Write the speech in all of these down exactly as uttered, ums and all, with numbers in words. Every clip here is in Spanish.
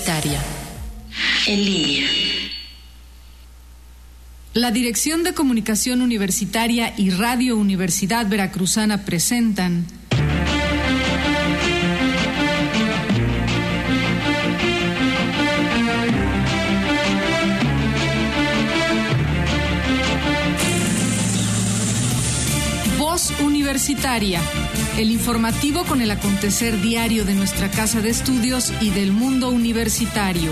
Universitaria. En línea. La Dirección de Comunicación Universitaria y Radio Universidad Veracruzana presentan Voz Universitaria, el informativo con el acontecer diario de nuestra casa de estudios y del mundo universitario.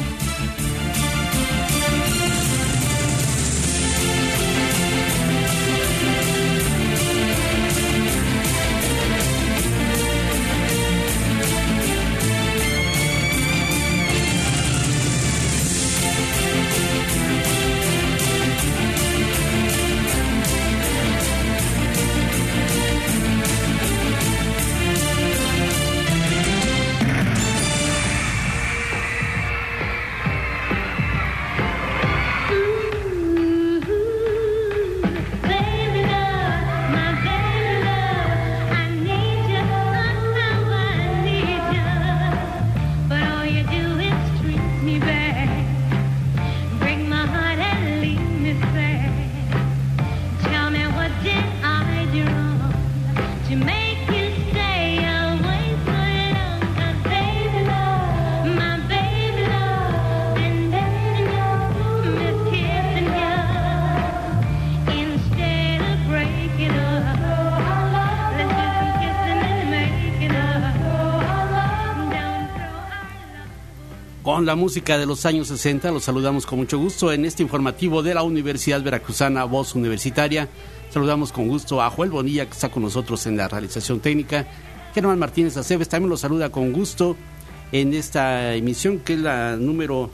Con la música de los años sesenta, los saludamos con mucho gusto en este informativo de la Universidad Veracruzana, Voz Universitaria. Saludamos con gusto a Joel Bonilla, que está con nosotros en la realización técnica. Germán Martínez Aceves también los saluda con gusto en esta emisión, que es la número,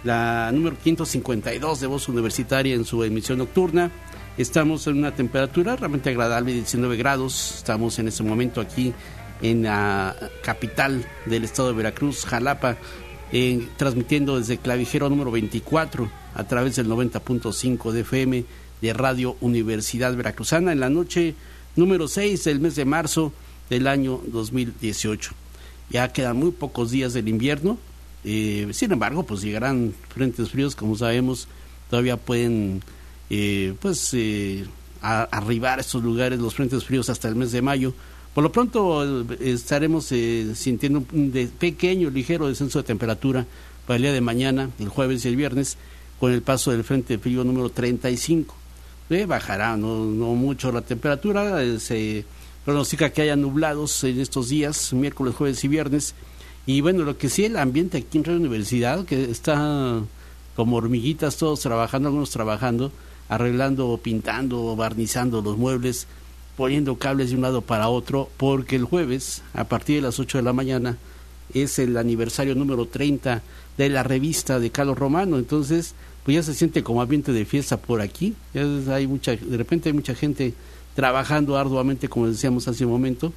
la número quinientos cincuenta y dos de Voz Universitaria en su emisión nocturna. Estamos en una temperatura realmente agradable, diecinueve grados. Estamos en este momento aquí en la capital del estado de Veracruz, Jalapa, Eh, transmitiendo desde Clavijero número veinticuatro a través del noventa punto cinco de F M de Radio Universidad Veracruzana en la noche número seis del mes de marzo del año dos mil dieciocho. Ya quedan muy pocos días del invierno, eh, sin embargo pues llegarán frentes fríos, como sabemos. Todavía pueden eh, pues eh, a, arribar a estos lugares los frentes fríos hasta el mes de mayo. Por lo pronto eh, estaremos eh, sintiendo un de pequeño, ligero descenso de temperatura para el día de mañana, el jueves y el viernes, con el paso del frente frío número treinta y cinco. Eh, bajará no, no mucho la temperatura, eh, se pronostica que haya nublados en estos días, miércoles, jueves y viernes. Y bueno, lo que sí, el ambiente aquí en Radio Universidad, que está como hormiguitas, todos trabajando, algunos trabajando, arreglando, pintando, barnizando los muebles, poniendo cables de un lado para otro, porque el jueves, a partir de las ocho de la mañana, es el aniversario número treinta de la revista de Carlos Romano. Entonces, pues ya se siente como ambiente de fiesta por aquí. Ya hay mucha, de repente hay mucha gente trabajando arduamente, como decíamos hace un momento,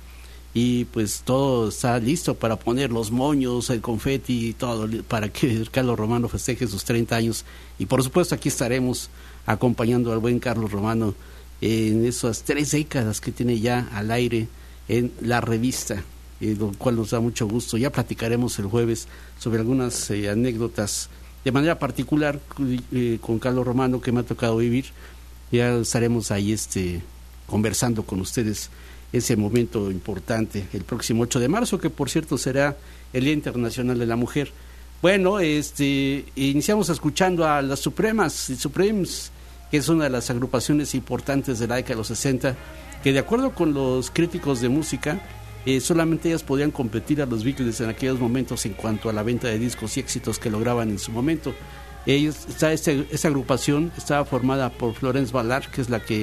y pues todo está listo para poner los moños, el confeti y todo, para que Carlos Romano festeje sus treinta años. Y por supuesto aquí estaremos acompañando al buen Carlos Romano en esas tres décadas que tiene ya al aire en la revista, eh, lo cual nos da mucho gusto. Ya platicaremos el jueves sobre algunas eh, anécdotas de manera particular eh, con Carlos Romano que me ha tocado vivir. Ya estaremos ahí este conversando con ustedes ese momento importante, el próximo ocho de marzo, que por cierto será el Día Internacional de la Mujer. Bueno, este iniciamos escuchando a las Supremas, Supremes, que es una de las agrupaciones importantes de la década de los sesenta, que de acuerdo con los críticos de música, eh, solamente ellas podían competir a los Beatles en aquellos momentos en cuanto a la venta de discos y éxitos que lograban en su momento. Ellos, esta, este, esta agrupación estaba formada por Florence Ballard, que es la que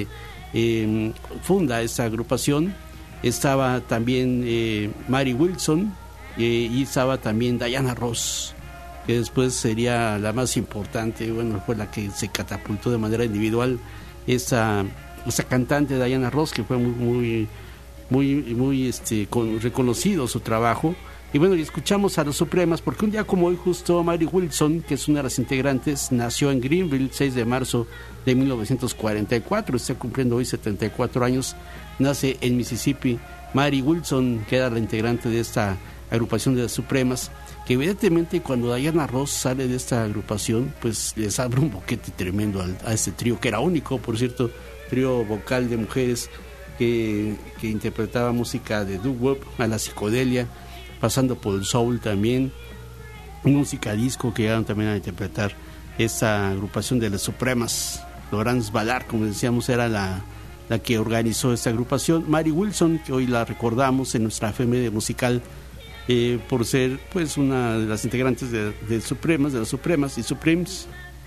eh, funda esta agrupación. Estaba también eh, Mary Wilson eh, y estaba también Diana Ross, que después sería la más importante. Bueno, fue la que se catapultó de manera individual, esa, esa cantante Diana Ross, que fue muy muy muy, muy este, con, reconocido su trabajo. Y bueno, y escuchamos a los Supremas, porque un día como hoy justo Mary Wilson, que es una de las integrantes, nació en Greenville, seis de marzo de mil novecientos cuarenta y cuatro, está cumpliendo hoy setenta y cuatro años, nace en Mississippi. Mary Wilson, que era la integrante de esta agrupación de las Supremas, que evidentemente cuando Diana Ross sale de esta agrupación, pues les abre un boquete tremendo al, a este trío, que era único, por cierto, trío vocal de mujeres que, que interpretaba música de doo-wop a la psicodelia, pasando por el soul también, música disco, que llegaron también a interpretar esta agrupación de las Supremas. Laurence Ballard, como decíamos, era la, la que organizó esta agrupación. Mary Wilson, que hoy la recordamos en nuestra efeméride musical, eh, por ser pues una de las integrantes de, de Supremas, de las Supremas y Supremes,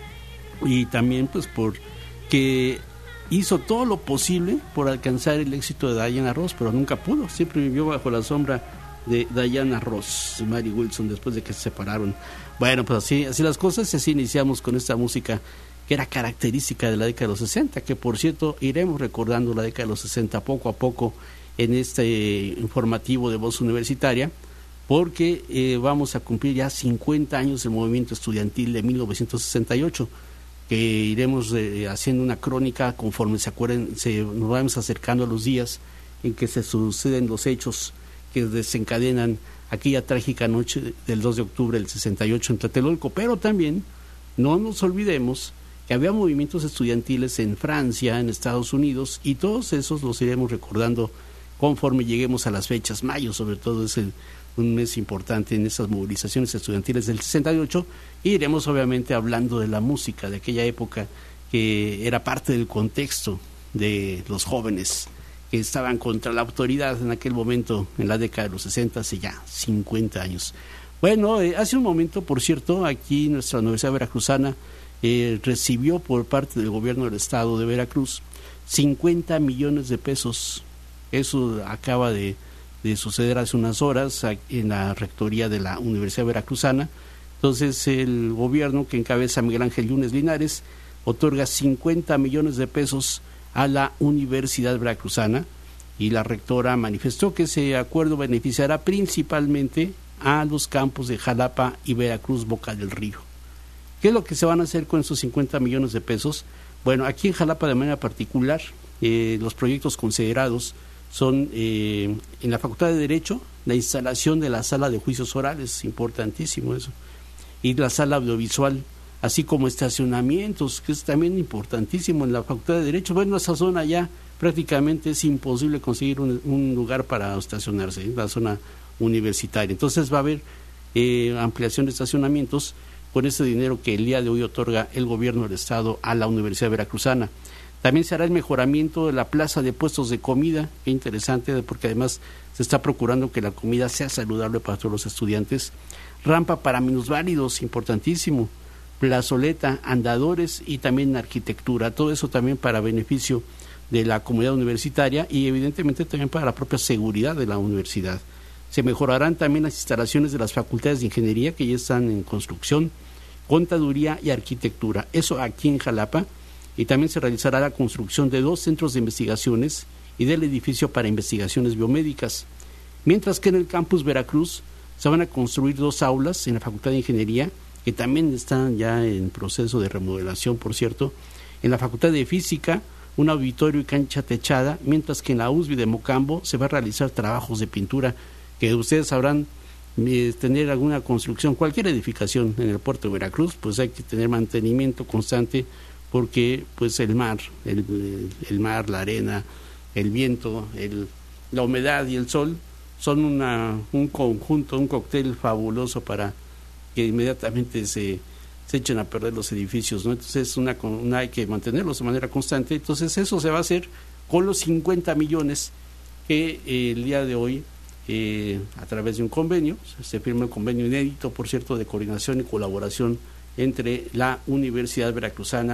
y también pues por que hizo todo lo posible por alcanzar el éxito de Diana Ross, pero nunca pudo, siempre vivió bajo la sombra de Diana Ross, Mary Wilson, después de que se separaron. Bueno, pues así, así las cosas, así iniciamos con esta música que era característica de la década de los sesenta, que por cierto iremos recordando la década de los sesenta poco a poco en este informativo de Voz Universitaria, porque eh, vamos a cumplir ya cincuenta años del movimiento estudiantil de mil novecientos sesenta y ocho, que iremos eh, haciendo una crónica conforme se acuerden, se, nos vamos acercando a los días en que se suceden los hechos que desencadenan aquella trágica noche del dos de octubre del sesenta y ocho en Tlatelolco. Pero también no nos olvidemos que había movimientos estudiantiles en Francia, en Estados Unidos, y todos esos los iremos recordando conforme lleguemos a las fechas. Mayo, sobre todo, es el, un mes importante en esas movilizaciones estudiantiles del sesenta y ocho, y iremos obviamente hablando de la música de aquella época, que era parte del contexto de los jóvenes que estaban contra la autoridad en aquel momento, en la década de los sesenta, hace ya cincuenta años. Bueno, eh, hace un momento, por cierto, aquí nuestra Universidad Veracruzana eh, recibió por parte del gobierno del estado de Veracruz cincuenta millones de pesos. Eso acaba de, de suceder hace unas horas en la rectoría de la Universidad Veracruzana. Entonces el gobierno, que encabeza Miguel Ángel Yunes Linares, otorga cincuenta millones de pesos a la Universidad Veracruzana, y la rectora manifestó que ese acuerdo beneficiará principalmente a los campos de Jalapa y Veracruz Boca del Río. ¿Qué es lo que se van a hacer con esos cincuenta millones de pesos? Bueno, aquí en Jalapa de manera particular, eh, los proyectos considerados son eh, en la Facultad de Derecho, la instalación de la sala de juicios orales, importantísimo eso, y la sala audiovisual, así como estacionamientos, que es también importantísimo en la Facultad de Derecho. Bueno, esa zona ya prácticamente es imposible conseguir un, un lugar para estacionarse, ¿eh? La zona universitaria. Entonces va a haber eh, ampliación de estacionamientos con ese dinero que el día de hoy otorga el gobierno del estado a la Universidad Veracruzana. También se hará el mejoramiento de la plaza de puestos de comida, qué interesante, porque además se está procurando que la comida sea saludable para todos los estudiantes. Rampa para minusválidos, importantísimo. Plazoleta, andadores y también arquitectura, todo eso también para beneficio de la comunidad universitaria y evidentemente también para la propia seguridad de la universidad. Se mejorarán también las instalaciones de las facultades de ingeniería que ya están en construcción, contaduría y arquitectura, eso aquí en Jalapa, y también se realizará la construcción de dos centros de investigaciones y del edificio para investigaciones biomédicas, mientras que en el campus Veracruz se van a construir dos aulas en la Facultad de Ingeniería, que también están ya en proceso de remodelación, por cierto. En la Facultad de Física, un auditorio y cancha techada, mientras que en la U S B I de Mocambo se va a realizar trabajos de pintura, que ustedes sabrán, eh, tener alguna construcción, cualquier edificación en el puerto de Veracruz, pues hay que tener mantenimiento constante, porque pues el mar, el, el mar, la arena, el viento, el, la humedad y el sol son una, un conjunto, un cóctel fabuloso para que inmediatamente se, se echen a perder los edificios, ¿no? Entonces una, una hay que mantenerlos de manera constante. Entonces eso se va a hacer con los cincuenta millones que eh, el día de hoy, eh, a través de un convenio, se firma un convenio inédito, por cierto, de coordinación y colaboración entre la Universidad Veracruzana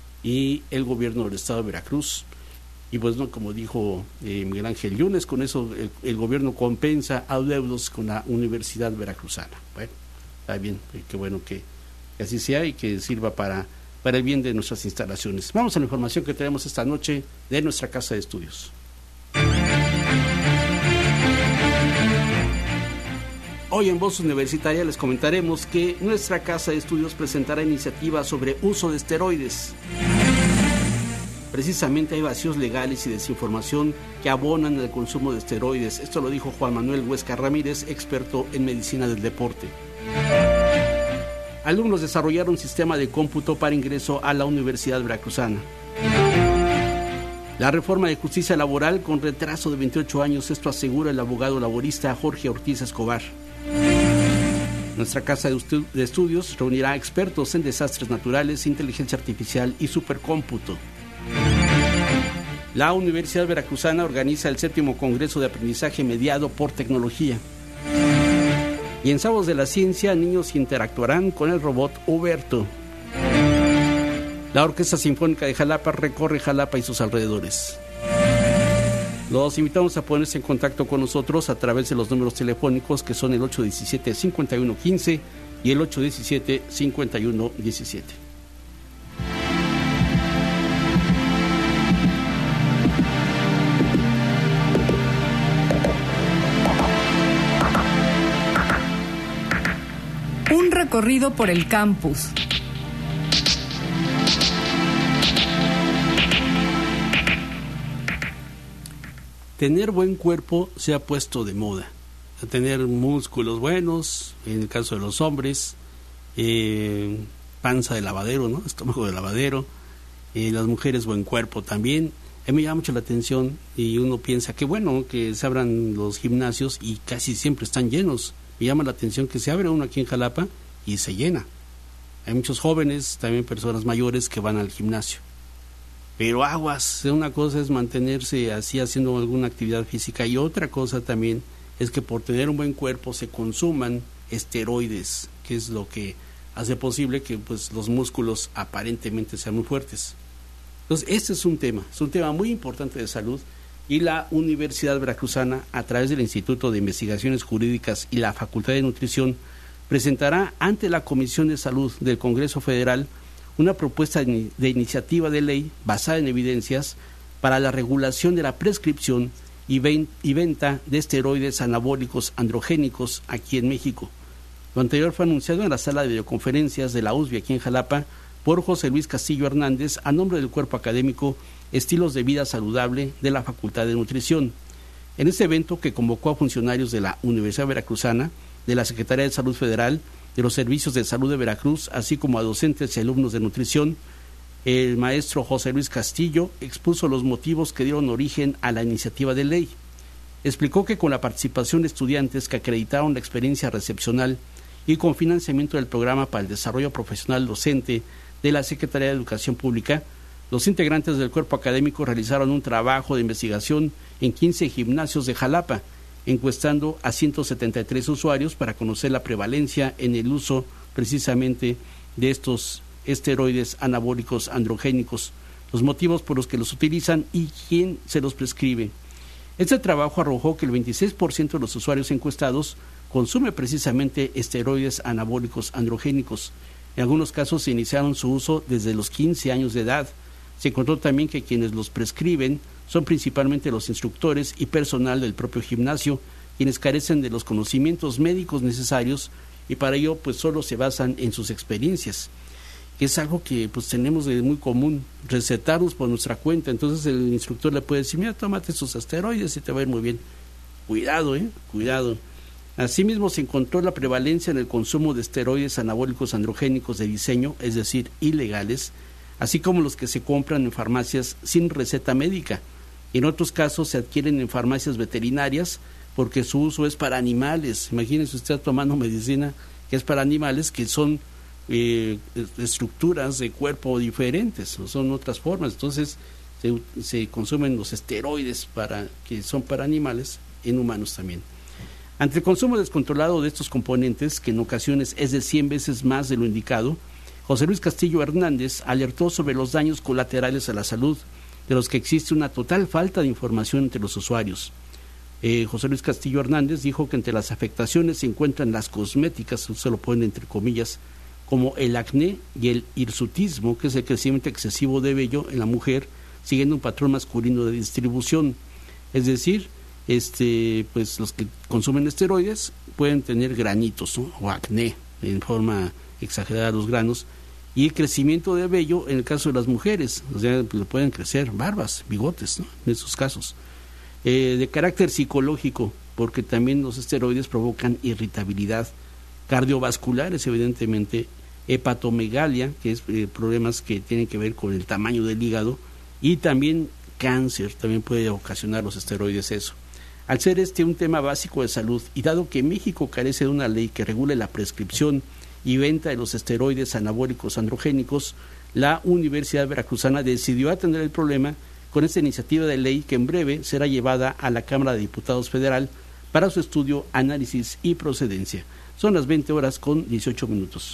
y el gobierno del estado de Veracruz. Y pues no, como dijo eh, Miguel Ángel Yunes, con eso el, el gobierno compensa adeudos con la Universidad Veracruzana. Bueno, está bien, qué bueno que, que así sea y que sirva para, para el bien de nuestras instalaciones. Vamos a la información que tenemos esta noche de nuestra casa de estudios. Hoy en Voz Universitaria les comentaremos que nuestra casa de estudios presentará iniciativas sobre uso de esteroides. Precisamente hay vacíos legales y desinformación que abonan al consumo de esteroides. Esto lo dijo Juan Manuel Huesca Ramírez, experto en medicina del deporte. Alumnos desarrollaron un sistema de cómputo para ingreso a la Universidad Veracruzana. La reforma de justicia laboral con retraso de veintiocho años, esto asegura el abogado laborista Jorge Ortiz Escobar. Nuestra casa de, estu- de estudios reunirá expertos en desastres naturales, inteligencia artificial y supercómputo. La Universidad Veracruzana organiza el séptimo Congreso de Aprendizaje Mediado por Tecnología. Y en Sábados de la Ciencia, niños interactuarán con el robot Huberto. La Orquesta Sinfónica de Jalapa recorre Jalapa y sus alrededores. Los invitamos a ponerse en contacto con nosotros a través de los números telefónicos que son el ocho uno siete, cinco uno uno cinco y el ocho uno siete, cinco uno uno siete. Un recorrido por el campus. Tener buen cuerpo se ha puesto de moda. Tener músculos buenos, en el caso de los hombres, eh, panza de lavadero, ¿no? Estómago de lavadero, eh, las mujeres buen cuerpo también. A mí me llama mucho la atención y uno piensa que bueno, que se abran los gimnasios y casi siempre están llenos. Me llama la atención que se abre uno aquí en Jalapa y se llena. Hay muchos jóvenes, también personas mayores que van al gimnasio. Pero aguas, una cosa es mantenerse así haciendo alguna actividad física y otra cosa también es que por tener un buen cuerpo se consuman esteroides, que es lo que hace posible que pues los músculos aparentemente sean muy fuertes. Entonces este es un tema, es un tema muy importante de salud y la Universidad Veracruzana a través del Instituto de Investigaciones Jurídicas y la Facultad de Nutrición presentará ante la Comisión de Salud del Congreso Federal una propuesta de iniciativa de ley basada en evidencias para la regulación de la prescripción y, ven, y venta de esteroides anabólicos androgénicos aquí en México. Lo anterior fue anunciado en la sala de videoconferencias de la U S B I aquí en Jalapa por José Luis Castillo Hernández a nombre del cuerpo académico Estilos de Vida Saludable de la Facultad de Nutrición. En este evento, que convocó a funcionarios de la Universidad Veracruzana, de la Secretaría de Salud Federal, de los Servicios de Salud de Veracruz, así como a docentes y alumnos de nutrición, el maestro José Luis Castillo expuso los motivos que dieron origen a la iniciativa de ley. Explicó que con la participación de estudiantes que acreditaron la experiencia recepcional y con financiamiento del Programa para el Desarrollo Profesional Docente de la Secretaría de Educación Pública, los integrantes del cuerpo académico realizaron un trabajo de investigación en quince gimnasios de Jalapa, encuestando a ciento setenta y tres usuarios para conocer la prevalencia en el uso precisamente de estos esteroides anabólicos androgénicos, los motivos por los que los utilizan y quién se los prescribe. Este trabajo arrojó que el veintiséis por ciento de los usuarios encuestados consume precisamente esteroides anabólicos androgénicos. En algunos casos se iniciaron su uso desde los quince años de edad. Se encontró también que quienes los prescriben son principalmente los instructores y personal del propio gimnasio, quienes carecen de los conocimientos médicos necesarios y para ello pues solo se basan en sus experiencias, que es algo que pues tenemos de muy común, recetarnos por nuestra cuenta. Entonces el instructor le puede decir, mira, tómate estos esteroides y te va a ir muy bien. Cuidado, eh, cuidado. Asimismo se encontró la prevalencia en el consumo de esteroides anabólicos androgénicos de diseño, es decir, ilegales, así como los que se compran en farmacias sin receta médica. En otros casos se adquieren en farmacias veterinarias porque su uso es para animales. Imagínense usted tomando medicina que es para animales, que son eh, estructuras de cuerpo diferentes, o son otras formas. Entonces se, se consumen los esteroides para, que son para animales en humanos también. Ante el consumo descontrolado de estos componentes, que en ocasiones es de cien veces más de lo indicado, José Luis Castillo Hernández alertó sobre los daños colaterales a la salud, de los que existe una total falta de información entre los usuarios. Eh, José Luis Castillo Hernández dijo que entre las afectaciones se encuentran las cosméticas, se lo ponen entre comillas, como el acné y el hirsutismo, que es el crecimiento excesivo de vello en la mujer, siguiendo un patrón masculino de distribución. Es decir, este, pues los que consumen esteroides pueden tener granitos, ¿no? O acné en forma exagerada los granos, y el crecimiento de vello en el caso de las mujeres, o sea, le pueden crecer barbas, bigotes, ¿no? En esos casos. Eh, de carácter psicológico, porque también los esteroides provocan irritabilidad, cardiovasculares, evidentemente, hepatomegalia, que es eh, problemas que tienen que ver con el tamaño del hígado, y también cáncer, también puede ocasionar los esteroides eso. Al ser este un tema básico de salud, y dado que México carece de una ley que regule la prescripción y venta de los esteroides anabólicos androgénicos, la Universidad Veracruzana decidió atender el problema con esta iniciativa de ley que en breve será llevada a la Cámara de Diputados Federal para su estudio, análisis y procedencia. Son las veinte horas con dieciocho minutos.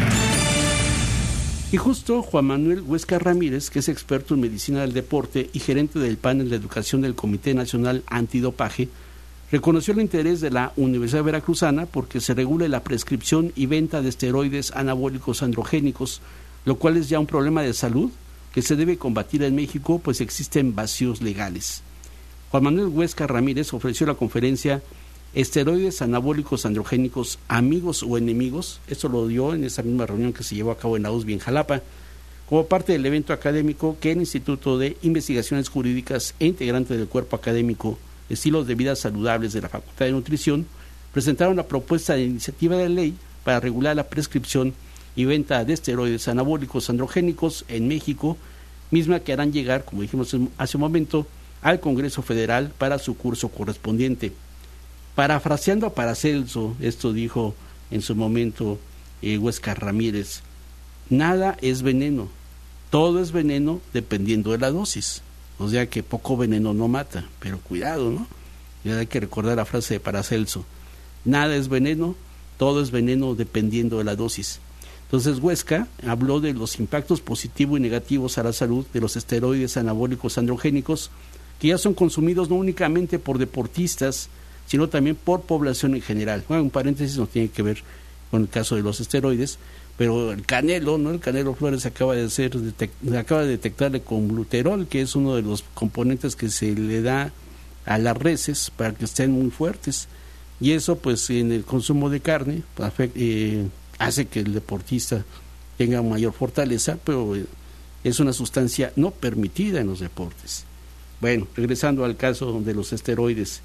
Y justo Juan Manuel Huesca Ramírez, que es experto en medicina del deporte y gerente del panel de educación del Comité Nacional Antidopaje, reconoció el interés de la Universidad Veracruzana porque se regule la prescripción y venta de esteroides anabólicos androgénicos, lo cual es ya un problema de salud que se debe combatir en México, pues existen vacíos legales. Juan Manuel Huesca Ramírez ofreció la conferencia Esteroides anabólicos androgénicos, amigos o enemigos. Esto lo dio en esa misma reunión que se llevó a cabo en la U S B I en Jalapa, como parte del evento académico que el Instituto de Investigaciones Jurídicas e integrante del cuerpo académico Estilos de Vida Saludables de la Facultad de Nutrición presentaron la propuesta de iniciativa de ley para regular la prescripción y venta de esteroides anabólicos androgénicos en México, misma que harán llegar, como dijimos hace un momento, al Congreso Federal para su curso correspondiente. Parafraseando a Paracelso, esto dijo en su momento eh, Huesca Ramírez: nada es veneno, todo es veneno dependiendo de la dosis. O sea que poco veneno no mata, pero cuidado, ¿no? Y hay que recordar la frase de Paracelso: nada es veneno, todo es veneno dependiendo de la dosis. Entonces Huesca habló de los impactos positivos y negativos a la salud de los esteroides anabólicos androgénicos, que ya son consumidos no únicamente por deportistas, sino también por población en general. Bueno, un paréntesis, no tiene que ver con el caso de los esteroides, pero el Canelo, ¿no? El Canelo Flores acaba de ser detect- acaba de detectarle con gluterol, que es uno de los componentes que se le da a las reses para que estén muy fuertes, y eso pues en el consumo de carne afect- eh, hace que el deportista tenga mayor fortaleza, pero eh, es una sustancia no permitida en los deportes. Bueno, regresando al caso de los esteroides,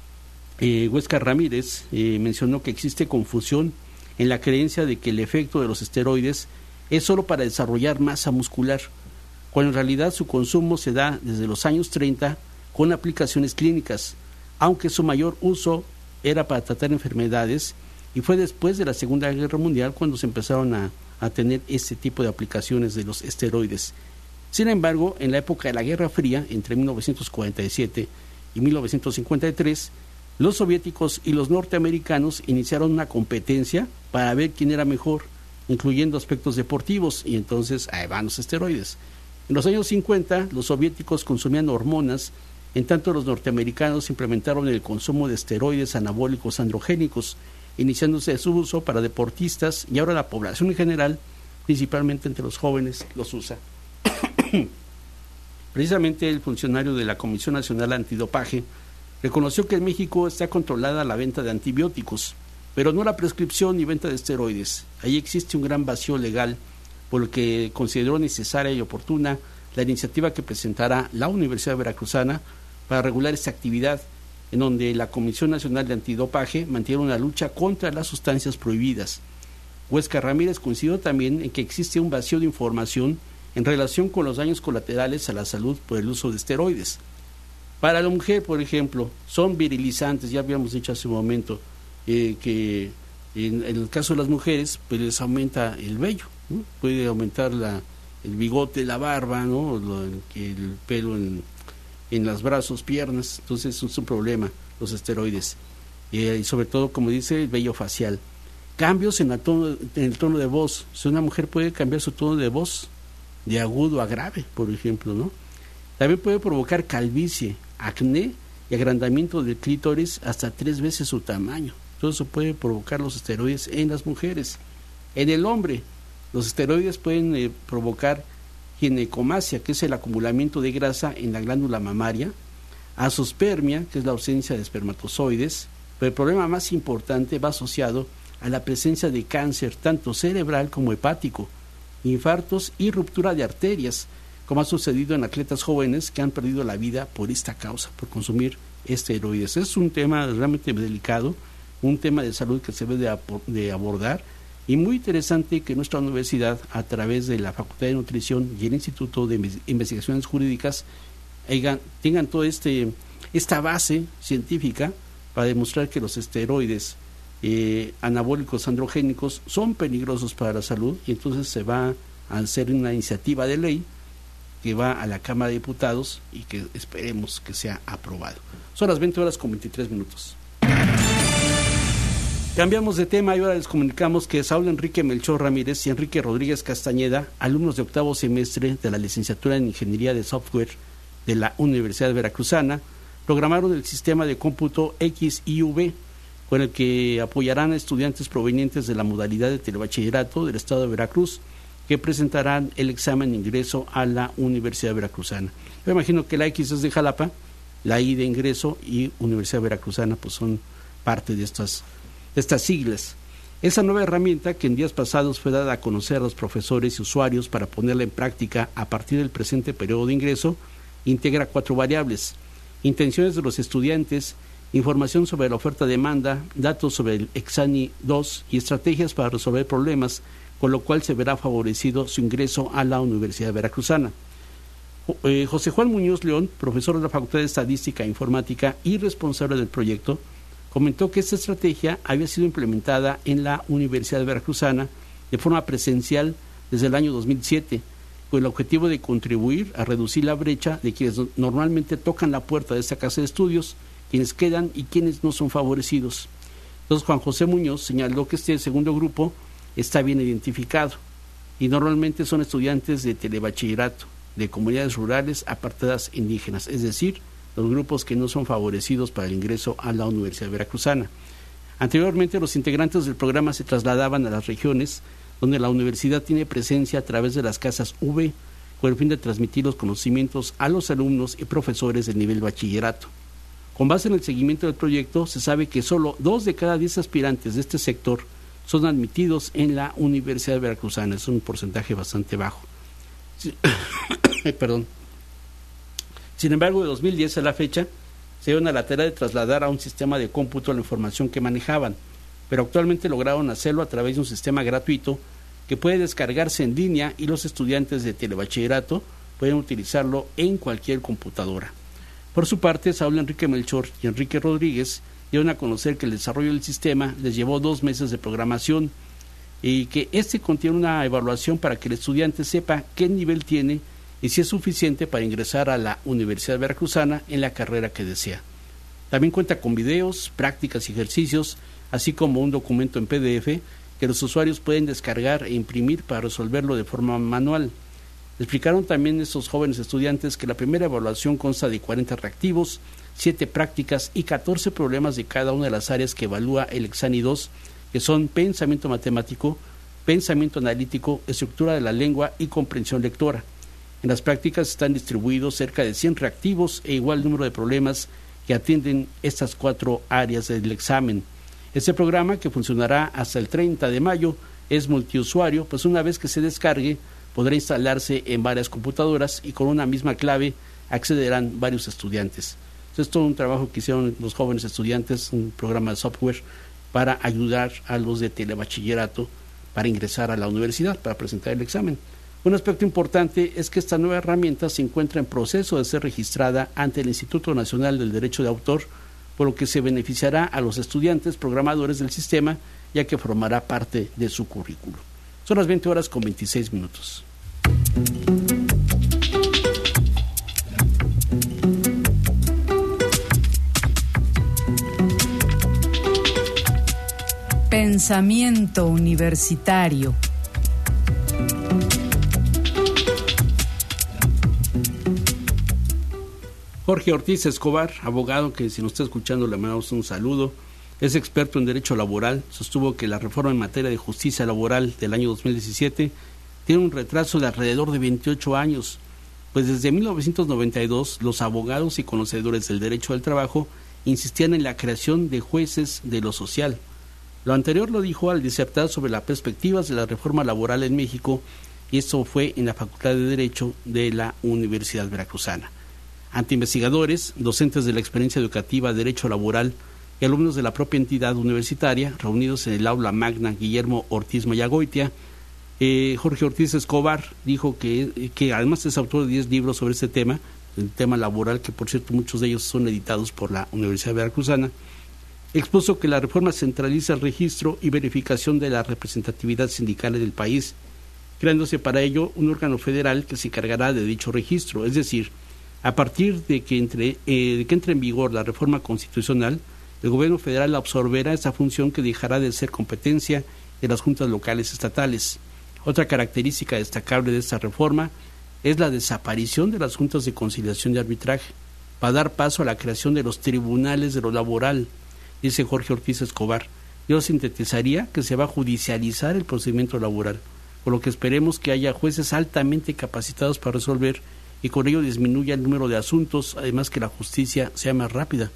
eh, Huesca Ramírez eh, mencionó que existe confusión en la creencia de que el efecto de los esteroides es solo para desarrollar masa muscular, cuando en realidad su consumo se da desde los años treinta con aplicaciones clínicas, aunque su mayor uso era para tratar enfermedades, y fue después de la Segunda Guerra Mundial cuando se empezaron a, a tener este tipo de aplicaciones de los esteroides. Sin embargo, en la época de la Guerra Fría, entre mil novecientos cuarenta y siete y mil novecientos cincuenta y tres, los soviéticos y los norteamericanos iniciaron una competencia para ver quién era mejor, incluyendo aspectos deportivos, y entonces ahí van los esteroides. En los años cincuenta, los soviéticos consumían hormonas, en tanto los norteamericanos implementaron el consumo de esteroides anabólicos androgénicos, iniciándose su uso para deportistas, y ahora la población en general, principalmente entre los jóvenes, los usa. Precisamente el funcionario de la Comisión Nacional Antidopaje reconoció que en México está controlada la venta de antibióticos, pero no la prescripción ni venta de esteroides. Ahí existe un gran vacío legal, por lo que consideró necesaria y oportuna la iniciativa que presentará la Universidad Veracruzana para regular esta actividad, en donde la Comisión Nacional de Antidopaje mantiene una lucha contra las sustancias prohibidas. Huesca Ramírez coincidió también en que existe un vacío de información en relación con los daños colaterales a la salud por el uso de esteroides. Para la mujer, por ejemplo, son virilizantes, ya habíamos dicho hace un momento, eh, que en, en el caso de las mujeres, pues les aumenta el vello, ¿no? Puede aumentar la, el bigote, la barba, ¿no? Lo, el, el pelo en, en los brazos, piernas, entonces es un problema, los esteroides. Eh, y sobre todo, como dice, el vello facial. Cambios en, la tono, en el tono de voz. Si una mujer puede cambiar su tono de voz, de agudo a grave, por ejemplo, ¿no? También puede provocar calvicie, acné y agrandamiento del clítoris hasta tres veces su tamaño. Todo eso puede provocar los esteroides en las mujeres. En el hombre, los esteroides pueden eh, provocar ginecomastia, que es el acumulamiento de grasa en la glándula mamaria, azoospermia, que es la ausencia de espermatozoides, pero el problema más importante va asociado a la presencia de cáncer, tanto cerebral como hepático, infartos y ruptura de arterias, como ha sucedido en atletas jóvenes que han perdido la vida por esta causa, por consumir esteroides. Es un tema realmente delicado, un tema de salud que se debe de, de abordar, y muy interesante que nuestra universidad, a través de la Facultad de Nutrición y el Instituto de Investigaciones Jurídicas, hagan, tengan toda este, esta base científica para demostrar que los esteroides eh, anabólicos androgénicos son peligrosos para la salud, y entonces se va a hacer una iniciativa de ley que va a la Cámara de Diputados y que esperemos que sea aprobado. Son las veinte horas con veintitrés minutos. Cambiamos de tema y ahora les comunicamos que Saúl Enrique Melchor Ramírez y Enrique Rodríguez Castañeda, alumnos de octavo semestre de la licenciatura en Ingeniería de Software de la Universidad Veracruzana, programaron el sistema de cómputo X I V, con el que apoyarán a estudiantes provenientes de la modalidad de telebachillerato del estado de Veracruz, que presentarán el examen de ingreso a la Universidad Veracruzana. Yo imagino que la X es de Jalapa, la I de ingreso y Universidad Veracruzana pues son parte de estas de estas siglas. Esa nueva herramienta, que en días pasados fue dada a conocer a los profesores y usuarios para ponerla en práctica a partir del presente periodo de ingreso, integra cuatro variables: intenciones de los estudiantes, información sobre la oferta-demanda, datos sobre el Exani dos y estrategias para resolver problemas, con lo cual se verá favorecido su ingreso a la Universidad Veracruzana. Eh, José Juan Muñoz León, profesor de la Facultad de Estadística e Informática y responsable del proyecto, comentó que esta estrategia había sido implementada en la Universidad Veracruzana de forma presencial desde el año dos mil siete, con el objetivo de contribuir a reducir la brecha de quienes normalmente tocan la puerta de esta casa de estudios, quienes quedan y quienes no son favorecidos. Entonces Juan José Muñoz señaló que este segundo grupo está bien identificado y normalmente son estudiantes de telebachillerato, de comunidades rurales apartadas indígenas, es decir, los grupos que no son favorecidos para el ingreso a la Universidad Veracruzana. Anteriormente, los integrantes del programa se trasladaban a las regiones donde la universidad tiene presencia a través de las casas V, con el fin de transmitir los conocimientos a los alumnos y profesores del nivel bachillerato. Con base en el seguimiento del proyecto, se sabe que solo dos de cada diez aspirantes de este sector son admitidos en la Universidad Veracruzana. Es un porcentaje bastante bajo. Sí. Perdón. Sin embargo, de dos mil diez a la fecha, se dieron a la tarea de trasladar a un sistema de cómputo la información que manejaban, pero actualmente lograron hacerlo a través de un sistema gratuito que puede descargarse en línea y los estudiantes de telebachillerato pueden utilizarlo en cualquier computadora. Por su parte, Saúl Enrique Melchor y Enrique Rodríguez dieron a conocer que el desarrollo del sistema les llevó dos meses de programación y que este contiene una evaluación para que el estudiante sepa qué nivel tiene y si es suficiente para ingresar a la Universidad Veracruzana en la carrera que desea. También cuenta con videos, prácticas y ejercicios, así como un documento en P D F que los usuarios pueden descargar e imprimir para resolverlo de forma manual. Explicaron también estos jóvenes estudiantes que la primera evaluación consta de cuarenta reactivos, siete prácticas y catorce problemas de cada una de las áreas que evalúa el Exani dos, que son pensamiento matemático, pensamiento analítico, estructura de la lengua y comprensión lectora. En las prácticas están distribuidos cerca de cien reactivos e igual número de problemas que atienden estas cuatro áreas del examen. Este programa, que funcionará hasta el treinta de mayo, es multiusuario, pues una vez que se descargue podrá instalarse en varias computadoras y con una misma clave accederán varios estudiantes. Esto es todo un trabajo que hicieron los jóvenes estudiantes, un programa de software para ayudar a los de telebachillerato para ingresar a la universidad, para presentar el examen. Un aspecto importante es que esta nueva herramienta se encuentra en proceso de ser registrada ante el Instituto Nacional del Derecho de Autor, por lo que se beneficiará a los estudiantes programadores del sistema, ya que formará parte de su currículo. Son las veinte horas con veintiséis minutos. Pensamiento universitario. Jorge Ortiz Escobar, abogado, que si nos está escuchando le mandamos un saludo, es experto en derecho laboral, sostuvo que la reforma en materia de justicia laboral del año dos mil diecisiete tiene un retraso de alrededor de veintiocho años, pues desde mil novecientos noventa y dos los abogados y conocedores del derecho del trabajo insistían en la creación de jueces de lo social. Lo anterior lo dijo al disertar sobre las perspectivas de la reforma laboral en México y esto fue en la Facultad de Derecho de la Universidad Veracruzana. Ante investigadores, docentes de la experiencia educativa, derecho laboral y alumnos de la propia entidad universitaria, reunidos en el aula magna Guillermo Ortiz Mayagoitia, eh, Jorge Ortiz Escobar dijo que, que además es autor de diez libros sobre este tema, el tema laboral, que por cierto muchos de ellos son editados por la Universidad Veracruzana. Expuso que la reforma centraliza el registro y verificación de la representatividad sindical del país, creándose para ello un órgano federal que se encargará de dicho registro. Es decir, a partir de que entre, eh, de que entre en vigor la reforma constitucional, el gobierno federal absorberá esa función que dejará de ser competencia de las juntas locales estatales. Otra característica destacable de esta reforma es la desaparición de las juntas de conciliación y arbitraje, para dar paso a la creación de los tribunales de lo laboral, dice Jorge Ortiz Escobar. Yo sintetizaría que se va a judicializar el procedimiento laboral, por lo que esperemos que haya jueces altamente capacitados para resolver y con ello disminuya el número de asuntos, además que la justicia sea más rápida.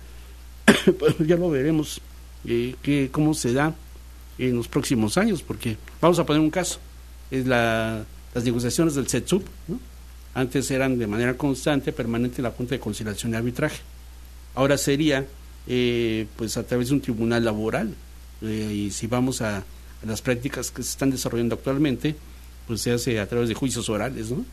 Pues ya lo veremos eh, que, cómo se da en los próximos años, porque vamos a poner un caso, es la, las negociaciones del CETSUP, ¿no? Antes eran de manera constante, permanente la Junta de Conciliación y Arbitraje, ahora sería eh, pues a través de un tribunal laboral, eh, y si vamos a, a las prácticas que se están desarrollando actualmente, pues se hace a través de juicios orales, ¿no?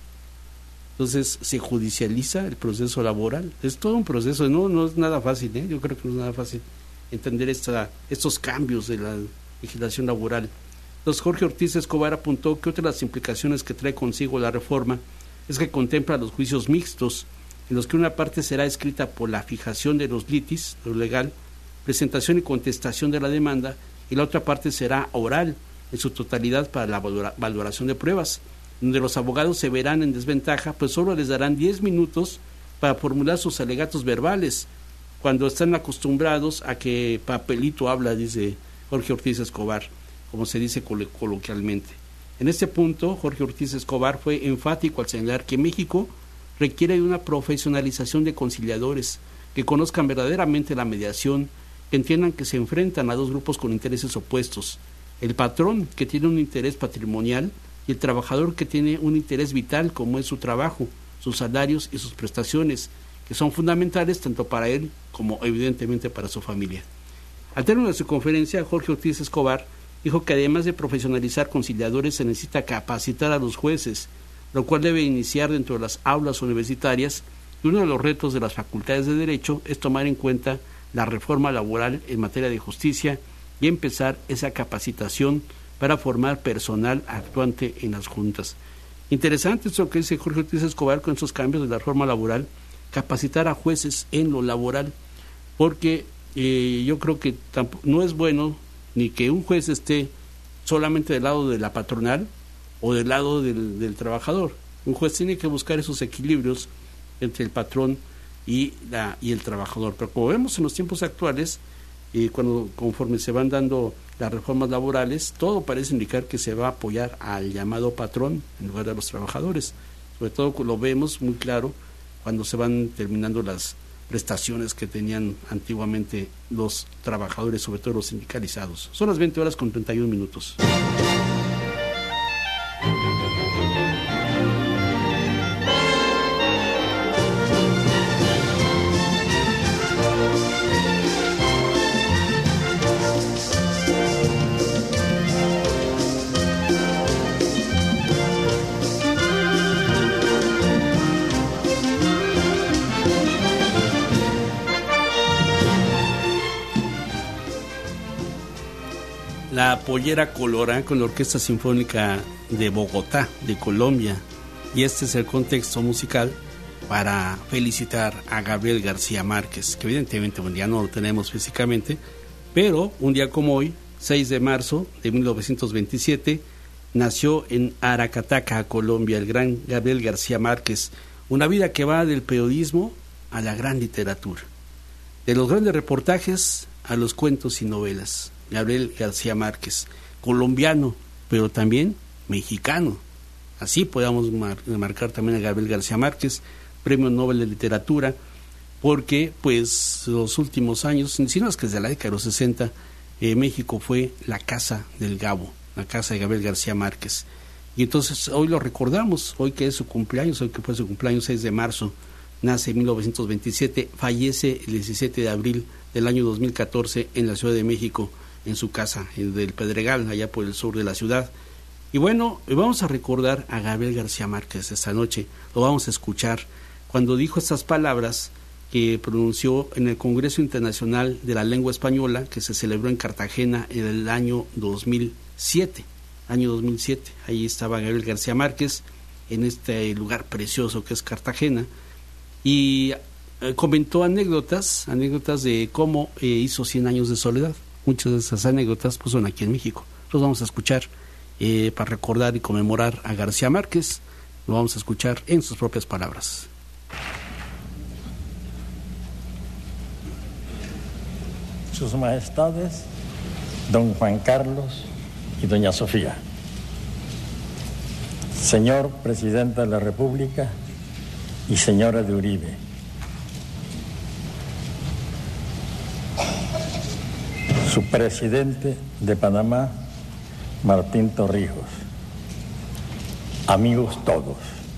Entonces se judicializa el proceso laboral. Es todo un proceso, no, no es nada fácil, ¿eh? Yo creo que no es nada fácil entender esta, estos cambios de la legislación laboral. Entonces Jorge Ortiz Escobar apuntó que otra de las implicaciones que trae consigo la reforma es que contempla los juicios mixtos, en los que una parte será escrita por la fijación de los litis, lo legal, presentación y contestación de la demanda, y la otra parte será oral, en su totalidad para la valora, valoración de pruebas, donde los abogados se verán en desventaja, pues solo les darán diez minutos para formular sus alegatos verbales, cuando están acostumbrados a que papelito habla, dice Jorge Ortiz Escobar, como se dice col- coloquialmente. En este punto, Jorge Ortiz Escobar fue enfático al señalar que México requiere de una profesionalización de conciliadores que conozcan verdaderamente la mediación, que entiendan que se enfrentan a dos grupos con intereses opuestos, el patrón, que tiene un interés patrimonial, y el trabajador, que tiene un interés vital como es su trabajo, sus salarios y sus prestaciones, que son fundamentales tanto para él como evidentemente para su familia. Al término de su conferencia, Jorge Ortiz Escobar dijo que además de profesionalizar conciliadores se necesita capacitar a los jueces, lo cual debe iniciar dentro de las aulas universitarias, y uno de los retos de las facultades de Derecho es tomar en cuenta la reforma laboral en materia de justicia y empezar esa capacitación para formar personal actuante en las juntas. Interesante esto que dice Jorge Ortiz Escobar con esos cambios de la reforma laboral, capacitar a jueces en lo laboral, porque eh, yo creo que tampoco, no es bueno ni que un juez esté solamente del lado de la patronal o del lado del, del trabajador. Un juez tiene que buscar esos equilibrios entre el patrón y, la, y el trabajador. Pero como vemos en los tiempos actuales, eh, cuando conforme se van dando las reformas laborales, todo parece indicar que se va a apoyar al llamado patrón en lugar de a los trabajadores. Sobre todo lo vemos muy claro cuando se van terminando las prestaciones que tenían antiguamente los trabajadores, sobre todo los sindicalizados. Son las veinte horas con treinta y un minutos. La Pollera Colorá con la Orquesta Sinfónica de Bogotá, de Colombia, y este es el contexto musical para felicitar a Gabriel García Márquez, que evidentemente un día no lo tenemos físicamente, pero un día como hoy, seis de marzo de mil novecientos veintisiete, nació en Aracataca, Colombia, el gran Gabriel García Márquez, una vida que va del periodismo a la gran literatura, de los grandes reportajes a los cuentos y novelas. Gabriel García Márquez, colombiano, pero también mexicano. Así podemos mar- marcar también a Gabriel García Márquez, Premio Nobel de Literatura, porque pues los últimos años, si no es que desde la década de los sesenta, eh, México fue la casa del Gabo, la casa de Gabriel García Márquez. Y entonces hoy lo recordamos, hoy que es su cumpleaños, hoy que fue su cumpleaños seis de marzo, nace en mil novecientos veintisiete, fallece el diecisiete de abril del año dos mil catorce en la Ciudad de México, en su casa, en del Pedregal, allá por el sur de la ciudad. Y bueno, vamos a recordar a Gabriel García Márquez esta noche, lo vamos a escuchar cuando dijo estas palabras que pronunció en el Congreso Internacional de la Lengua Española, que se celebró en Cartagena en el año dos mil siete, año dos mil siete, ahí estaba Gabriel García Márquez, en este lugar precioso que es Cartagena, y eh, comentó anécdotas, anécdotas de cómo eh, hizo cien años de soledad. Muchas de esas anécdotas pues son aquí en México. Los vamos a escuchar eh, para recordar y conmemorar a García Márquez. Lo vamos a escuchar en sus propias palabras. Sus Majestades, don Juan Carlos y doña Sofía. Señor Presidente de la República y señora de Uribe. Su presidente de Panamá, Martín Torrijos. Amigos todos.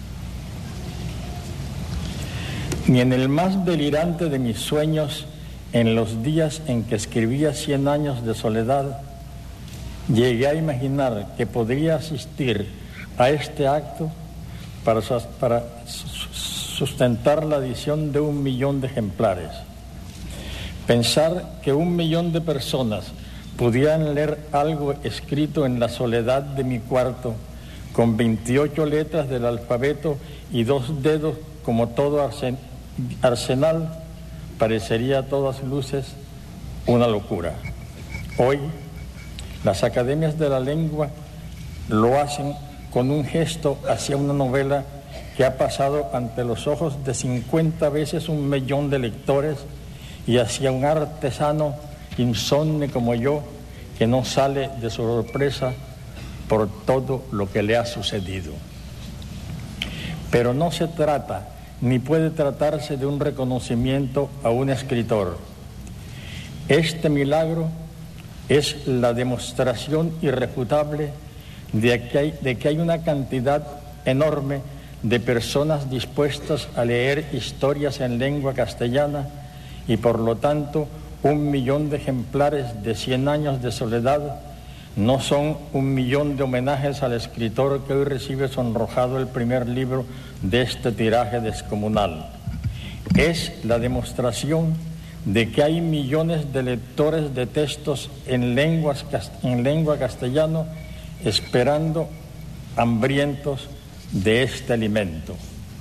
Ni en el más delirante de mis sueños, en los días en que escribía Cien años de soledad, llegué a imaginar que podría asistir a este acto para, para sustentar la edición de un millón de ejemplares. Pensar que un millón de personas pudieran leer algo escrito en la soledad de mi cuarto, con veintiocho letras del alfabeto y dos dedos como todo arsen arsenal, parecería a todas luces una locura. Hoy, las academias de la lengua lo hacen con un gesto hacia una novela que ha pasado ante los ojos de cincuenta veces un millón de lectores y hacia un artesano insomne como yo, que no sale de su sorpresa por todo lo que le ha sucedido. Pero no se trata ni puede tratarse de un reconocimiento a un escritor. Este milagro es la demostración irrefutable de que hay, de que hay una cantidad enorme de personas dispuestas a leer historias en lengua castellana y por lo tanto un millón de ejemplares de Cien años de soledad no son un millón de homenajes al escritor que hoy recibe sonrojado el primer libro de este tiraje descomunal. Es la demostración de que hay millones de lectores de textos en, lenguas, en lengua castellano esperando hambrientos de este alimento.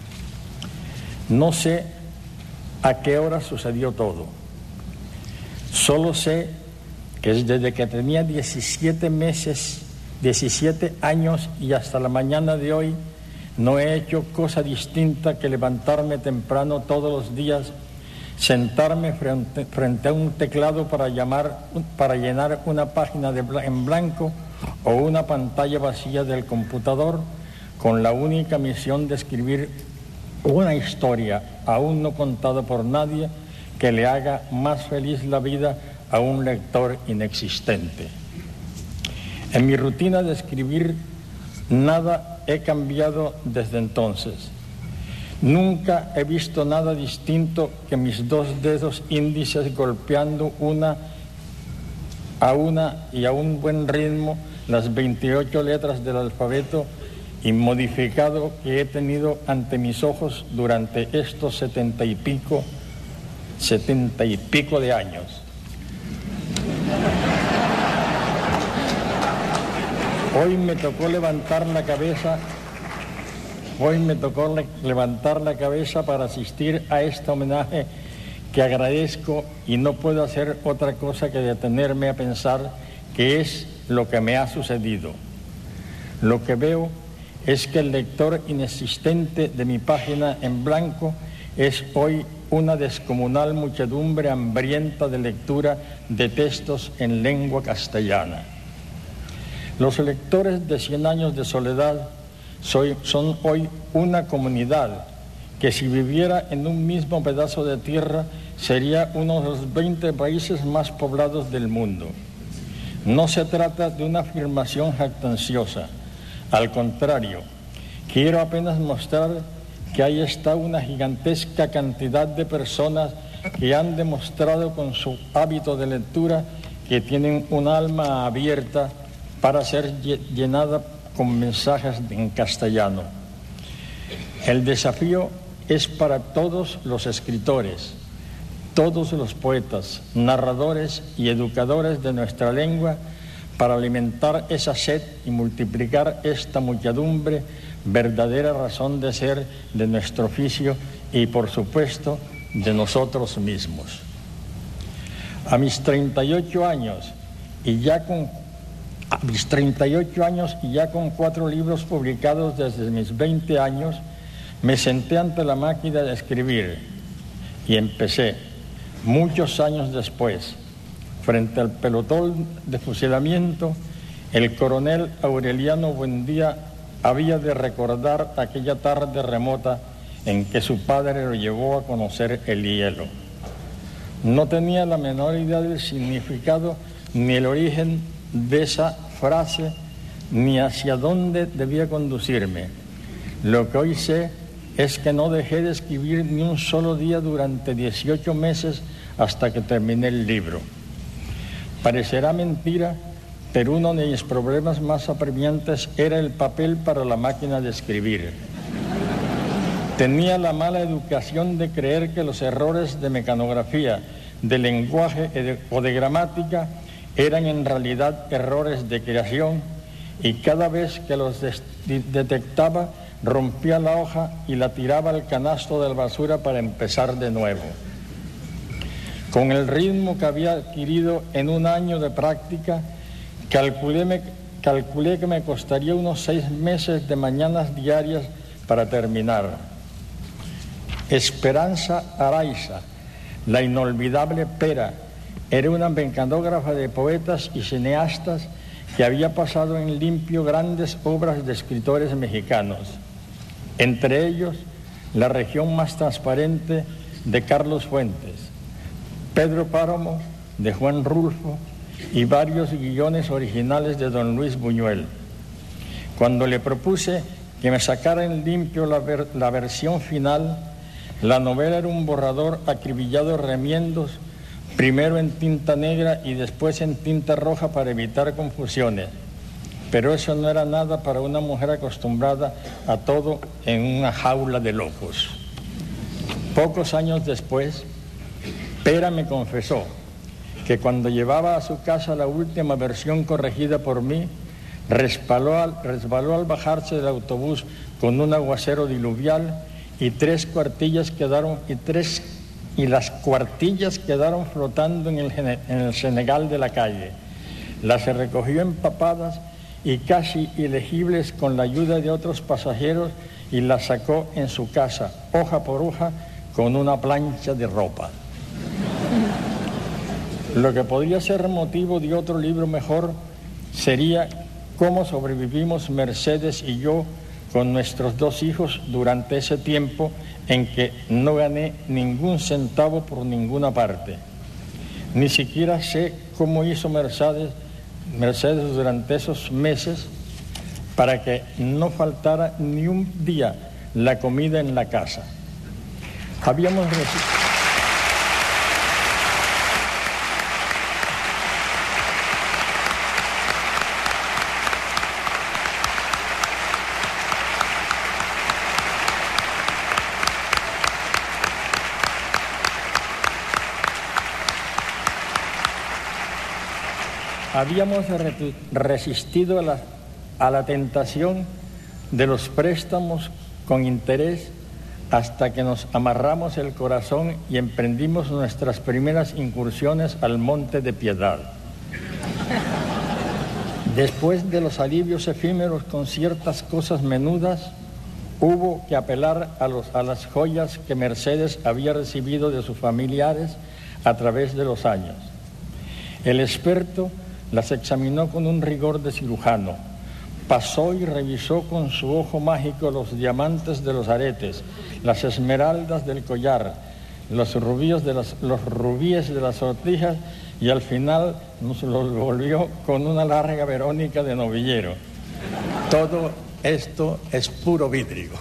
No sé a qué hora sucedió todo. Solo sé que desde que tenía diecisiete meses, diecisiete años y hasta la mañana de hoy, no he hecho cosa distinta que levantarme temprano todos los días, sentarme frente, frente a un teclado para, llamar, para llenar una página de, en blanco o una pantalla vacía del computador con la única misión de escribir una historia aún no contada por nadie que le haga más feliz la vida a un lector inexistente. En mi rutina de escribir nada he cambiado desde entonces. Nunca he visto nada distinto que mis dos dedos índices golpeando una a una y a un buen ritmo las veintiocho letras del alfabeto inmodificado que he tenido ante mis ojos durante estos setenta y pico, setenta y pico de años. Hoy me tocó levantar la cabeza, hoy me tocó le levantar la cabeza para asistir a este homenaje que agradezco y no puedo hacer otra cosa que detenerme a pensar qué es lo que me ha sucedido. Lo que veo es que el lector inexistente de mi página en blanco es hoy una descomunal muchedumbre hambrienta de lectura de textos en lengua castellana. Los lectores de Cien años de soledad soy, son hoy una comunidad que si viviera en un mismo pedazo de tierra sería uno de los veinte países más poblados del mundo. No se trata de una afirmación jactanciosa. Al contrario, quiero apenas mostrar que ahí está una gigantesca cantidad de personas que han demostrado con su hábito de lectura que tienen un alma abierta para ser llenada con mensajes en castellano. El desafío es para todos los escritores, todos los poetas, narradores y educadores de nuestra lengua para alimentar esa sed y multiplicar esta muchedumbre, verdadera razón de ser de nuestro oficio y, por supuesto, de nosotros mismos. A mis treinta y ocho años y ya con a mis treinta y ocho años y ya con cuatro libros publicados desde mis veinte años, me senté ante la máquina de escribir y empecé, muchos años después, frente al pelotón de fusilamiento, el coronel Aureliano Buendía había de recordar aquella tarde remota en que su padre lo llevó a conocer el hielo. No tenía la menor idea del significado ni el origen de esa frase, ni hacia dónde debía conducirme. Lo que hoy sé es que no dejé de escribir ni un solo día durante dieciocho meses hasta que terminé el libro. Parecerá mentira, pero uno de mis problemas más apremiantes era el papel para la máquina de escribir. Tenía la mala educación de creer que los errores de mecanografía, de lenguaje o de gramática eran en realidad errores de creación, y cada vez que los detectaba rompía la hoja y la tiraba al canasto de la basura para empezar de nuevo. Con el ritmo que había adquirido en un año de práctica, calculé, me, calculé que me costaría unos seis meses de mañanas diarias para terminar. Esperanza Araiza, la inolvidable Pera, era una mecanógrafa de poetas y cineastas que había pasado en limpio grandes obras de escritores mexicanos, entre ellos La región más transparente de Carlos Fuentes, Pedro Páramo de Juan Rulfo y varios guiones originales de don Luis Buñuel. Cuando le propuse que me sacara en limpio la, ver, la versión final, la novela era un borrador acribillado de remiendos, primero en tinta negra y después en tinta roja para evitar confusiones. Pero eso no era nada para una mujer acostumbrada a todo en una jaula de locos. Pocos años después, Pera me confesó que cuando llevaba a su casa la última versión corregida por mí, resbaló al, resbaló al bajarse del autobús con un aguacero diluvial y tres cuartillas quedaron y tres y las cuartillas quedaron flotando en el, en el cenegal de la calle. Las recogió empapadas y casi ilegibles con la ayuda de otros pasajeros y las sacó en su casa, hoja por hoja, con una plancha de ropa. Lo que podría ser motivo de otro libro mejor sería cómo sobrevivimos Mercedes y yo con nuestros dos hijos durante ese tiempo en que no gané ningún centavo por ninguna parte. Ni siquiera sé cómo hizo Mercedes, Mercedes durante esos meses para que no faltara ni un día la comida en la casa. Habíamos recibido... Habíamos resistido a la, a la tentación de los préstamos con interés hasta que nos amarramos el corazón y emprendimos nuestras primeras incursiones al Monte de Piedad. Después de los alivios efímeros con ciertas cosas menudas, hubo que apelar a, los, a las joyas que Mercedes había recibido de sus familiares a través de los años. El experto las examinó con un rigor de cirujano, pasó y revisó con su ojo mágico los diamantes de los aretes, las esmeraldas del collar, los rubíes de las, los rubíes de las sortijas y al final nos los volvió con una larga Verónica de novillero. Todo esto es puro vidrio.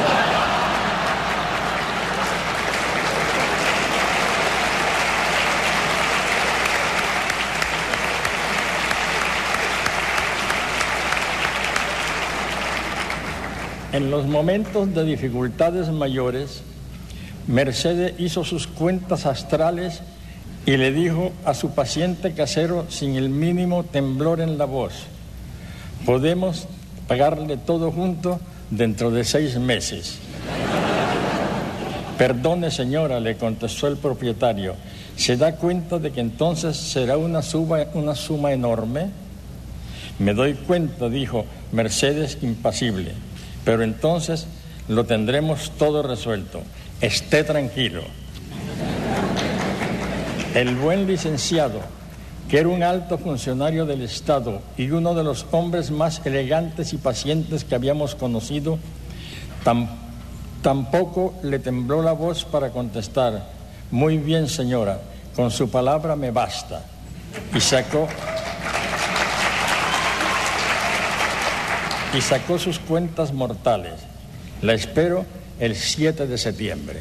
En los momentos de dificultades mayores, Mercedes hizo sus cuentas astrales y le dijo a su paciente casero sin el mínimo temblor en la voz: podemos pagarle todo junto dentro de seis meses. Perdone, señora, le contestó el propietario, ¿se da cuenta de que entonces será una suma, una suma enorme? Me doy cuenta, dijo Mercedes impasible, pero entonces lo tendremos todo resuelto. Esté tranquilo. El buen licenciado, que era un alto funcionario del Estado y uno de los hombres más elegantes y pacientes que habíamos conocido, tam, tampoco le tembló la voz para contestar: muy bien, señora, con su palabra me basta. Y sacó, y sacó sus cuentas mortales. La espero el siete de septiembre.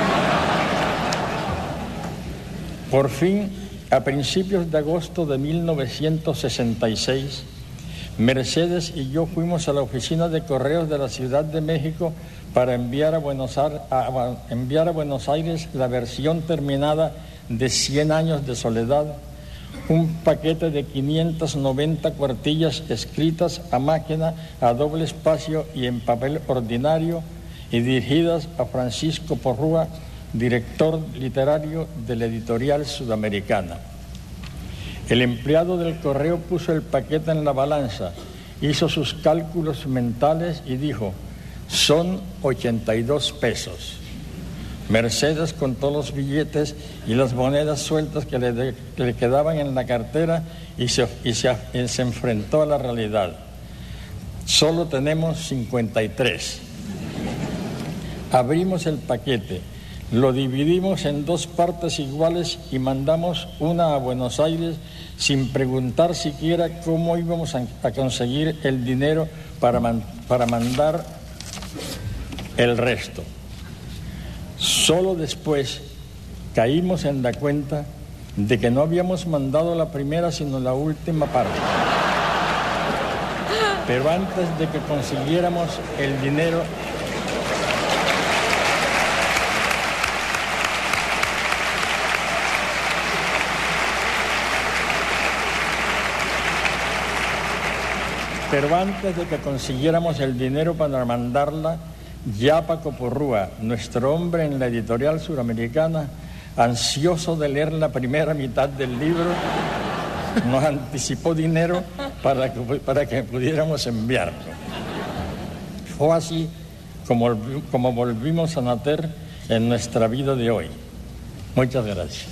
Por fin, a principios de agosto de mil novecientos sesenta y seis, Mercedes y yo fuimos a la oficina de correos de la Ciudad de México para enviar a Buenos Aires, a, a enviar a Buenos Aires la versión terminada de Cien años de soledad, un paquete de quinientas noventa cuartillas escritas a máquina, a doble espacio y en papel ordinario, y dirigidas a Francisco Porrúa, director literario de la Editorial Sudamericana. El empleado del correo puso el paquete en la balanza, hizo sus cálculos mentales y dijo: son ochenta y dos pesos. Mercedes contó los billetes y las monedas sueltas que le, de, que le quedaban en la cartera y se, y, se, y se enfrentó a la realidad. Solo tenemos cincuenta y tres. Abrimos el paquete, lo dividimos en dos partes iguales y mandamos una a Buenos Aires sin preguntar siquiera cómo íbamos a, a conseguir el dinero para, man, para mandar el resto. Solo después caímos en la cuenta de que no habíamos mandado la primera sino la última parte. Pero antes de que consiguiéramos el dinero, Pero antes de que consiguiéramos el dinero para mandarla, ya Paco Porrúa, nuestro hombre en la Editorial Suramericana, ansioso de leer la primera mitad del libro, nos anticipó dinero para que, para que pudiéramos enviarlo. Fue así como, como volvimos a nacer en nuestra vida de hoy. Muchas gracias.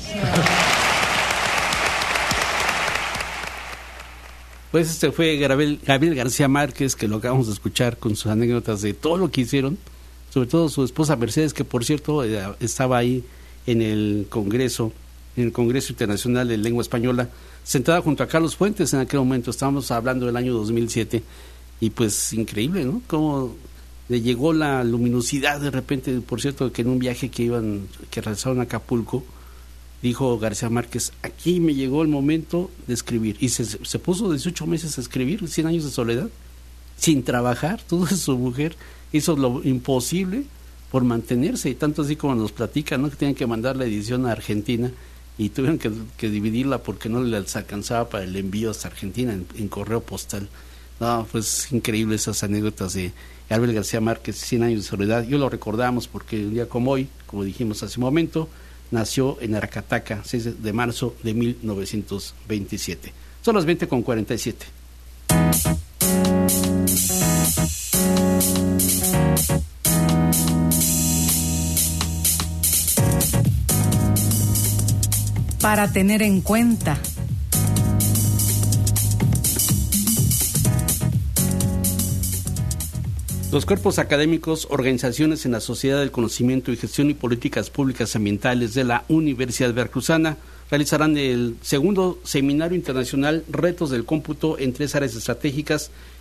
Pues este fue Gabriel, Gabriel García Márquez, que lo acabamos de escuchar con sus anécdotas de todo lo que hicieron, sobre todo su esposa Mercedes, que por cierto estaba ahí en el Congreso, en el Congreso Internacional de Lengua Española, sentada junto a Carlos Fuentes en aquel momento. Estábamos hablando del año dos mil siete, y pues increíble, ¿no? Cómo le llegó la luminosidad de repente. Por cierto, que en un viaje que iban, que realizaron a Acapulco, dijo García Márquez: aquí me llegó el momento de escribir. Y se, se puso dieciocho meses a escribir Cien años de soledad, sin trabajar. Toda su mujer hizo lo imposible por mantenerse, y tanto así como nos platican, ¿no?, que tenían que mandar la edición a Argentina y tuvieron que, que dividirla porque no les alcanzaba para el envío hasta Argentina en, en correo postal. No, pues increíble esas anécdotas de Gabriel García Márquez, Cien años de soledad. Yo lo recordamos porque un día como hoy, como dijimos hace un momento, nació en Aracataca, seis de marzo de mil novecientos veintisiete. Son las veinte con cuarenta y siete. Para tener en cuenta. Los cuerpos académicos, organizaciones en la Sociedad del Conocimiento y Gestión y Políticas Públicas Ambientales de la Universidad Veracruzana realizarán el segundo Seminario Internacional Retos del Cómputo en tres áreas estratégicas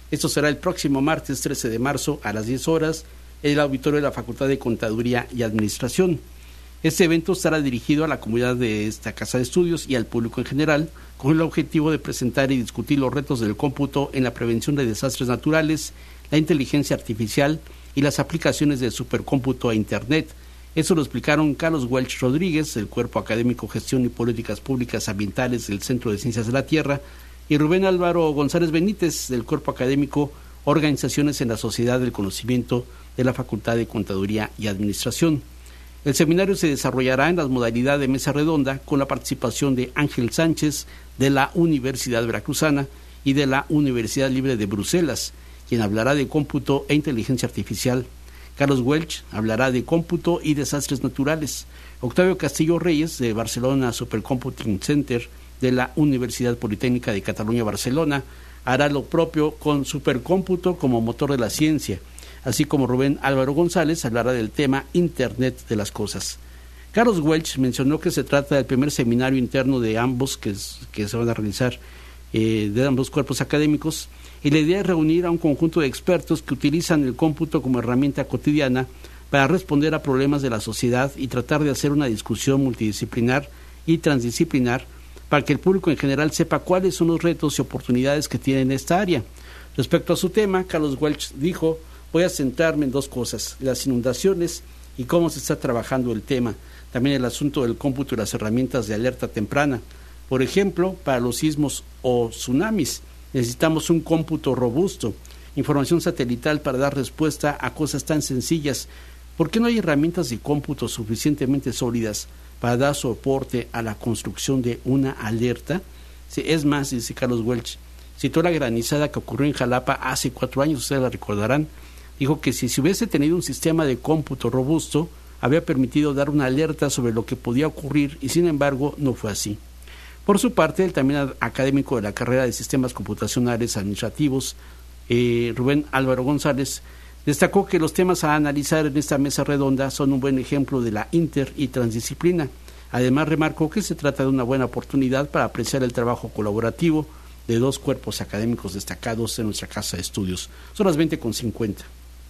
Esto será el próximo martes trece de marzo a las diez horas en el auditorio de la Facultad de Contaduría y Administración. Este evento estará dirigido a la comunidad de esta casa de estudios y al público en general, con el objetivo de presentar y discutir los retos del cómputo en la prevención de desastres naturales, la inteligencia artificial y las aplicaciones del supercómputo a Internet. Eso lo explicaron Carlos Welch Rodríguez, del Cuerpo Académico Gestión y Políticas Públicas Ambientales del Centro de Ciencias de la Tierra, y Rubén Álvaro González Benítez, del Cuerpo Académico Organizaciones en la Sociedad del Conocimiento de la Facultad de Contaduría y Administración. El seminario se desarrollará en las modalidades de mesa redonda con la participación de Ángel Sánchez de la Universidad Veracruzana y de la Universidad Libre de Bruselas, quien hablará de cómputo e inteligencia artificial. Carlos Welch hablará de cómputo y desastres naturales. Octavio Castillo Reyes, de Barcelona Supercomputing Center de la Universidad Politécnica de Cataluña, Barcelona, hará lo propio con supercómputo como motor de la ciencia, así como Rubén Álvaro González hablará del tema Internet de las Cosas. Carlos Welch mencionó que se trata del primer seminario interno de ambos que, que se van a realizar eh, de ambos cuerpos académicos, y la idea es reunir a un conjunto de expertos que utilizan el cómputo como herramienta cotidiana para responder a problemas de la sociedad y tratar de hacer una discusión multidisciplinar y transdisciplinar para que el público en general sepa cuáles son los retos y oportunidades que tiene en esta área. Respecto a su tema, Carlos Welch dijo: voy a centrarme en dos cosas, las inundaciones y cómo se está trabajando el tema, también el asunto del cómputo y las herramientas de alerta temprana. Por ejemplo, para los sismos o tsunamis, necesitamos un cómputo robusto, información satelital para dar respuesta a cosas tan sencillas. ¿Por qué no hay herramientas de cómputo suficientemente sólidas para dar soporte a la construcción de una alerta? Sí, es más, dice Carlos Welch, citó la granizada que ocurrió en Jalapa hace cuatro años, ustedes la recordarán. Dijo que si se hubiese tenido un sistema de cómputo robusto, había permitido dar una alerta sobre lo que podía ocurrir, y sin embargo no fue así. Por su parte, el también académico de la carrera de Sistemas Computacionales Administrativos, eh, Rubén Álvaro González, destacó que los temas a analizar en esta mesa redonda son un buen ejemplo de la inter y transdisciplina. Además, remarcó que se trata de una buena oportunidad para apreciar el trabajo colaborativo de dos cuerpos académicos destacados en nuestra casa de estudios. Son las veinte con cincuenta.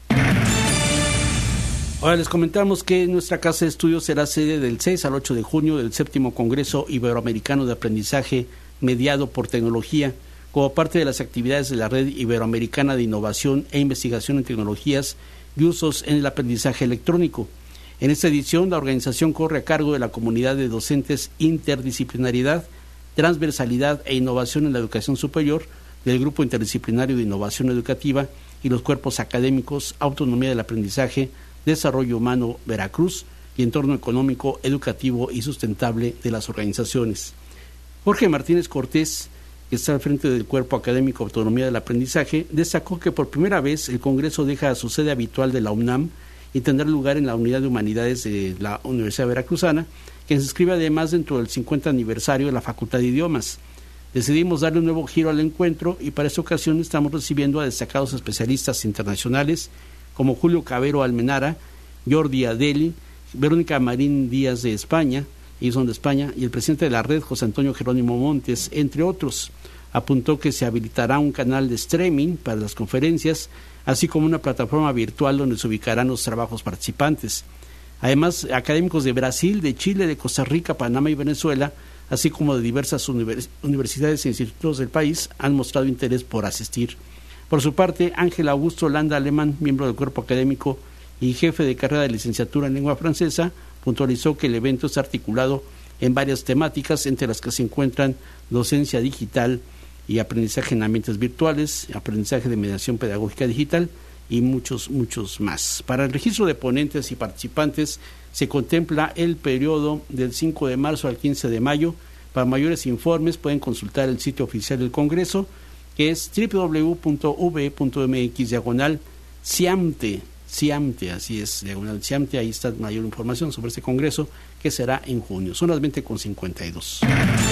Ahora les comentamos que nuestra casa de estudios será sede del seis al ocho de junio del séptimo Congreso Iberoamericano de Aprendizaje Mediado por Tecnología, como parte de las actividades de la Red Iberoamericana de Innovación e Investigación en Tecnologías y Usos en el Aprendizaje Electrónico. En esta edición, la organización corre a cargo de la comunidad de docentes Interdisciplinaridad, Transversalidad e Innovación en la Educación Superior, del Grupo Interdisciplinario de Innovación Educativa y los cuerpos académicos Autonomía del Aprendizaje, Desarrollo Humano Veracruz y Entorno Económico, Educativo y Sustentable de las organizaciones. Jorge Martínez Cortés, que está al frente del Cuerpo Académico Autonomía del Aprendizaje, destacó que por primera vez el Congreso deja su sede habitual de la UNAM y tendrá lugar en la Unidad de Humanidades de la Universidad Veracruzana, que se inscribe además dentro del cincuenta aniversario de la Facultad de Idiomas. Decidimos darle un nuevo giro al encuentro y para esta ocasión estamos recibiendo a destacados especialistas internacionales como Julio Cabero Almenara, Jordi Adeli, Verónica Marín Díaz de España, ellos son de España, y el presidente de la red, José Antonio Jerónimo Montes, entre otros. Apuntó que se habilitará un canal de streaming para las conferencias, así como una plataforma virtual donde se ubicarán los trabajos participantes. Además, académicos de Brasil, de Chile, de Costa Rica, Panamá y Venezuela, así como de diversas univers- universidades e institutos del país, han mostrado interés por asistir. Por su parte, Ángel Augusto Landa Alemán, miembro del cuerpo académico y jefe de carrera de licenciatura en lengua francesa, puntualizó que el evento está articulado en varias temáticas, entre las que se encuentran docencia digital y aprendizaje en ambientes virtuales, aprendizaje de mediación pedagógica digital y muchos, muchos más. Para el registro de ponentes y participantes se contempla el periodo del cinco de marzo al quince de mayo. Para mayores informes pueden consultar el sitio oficial del Congreso, que es doble u doble u doble u punto u v punto m x diagonal CIAMTE, CIAMTE, así es, diagonal CIAMTE, ahí está mayor información sobre este congreso que será en junio. Son las veinte con cincuenta y dos.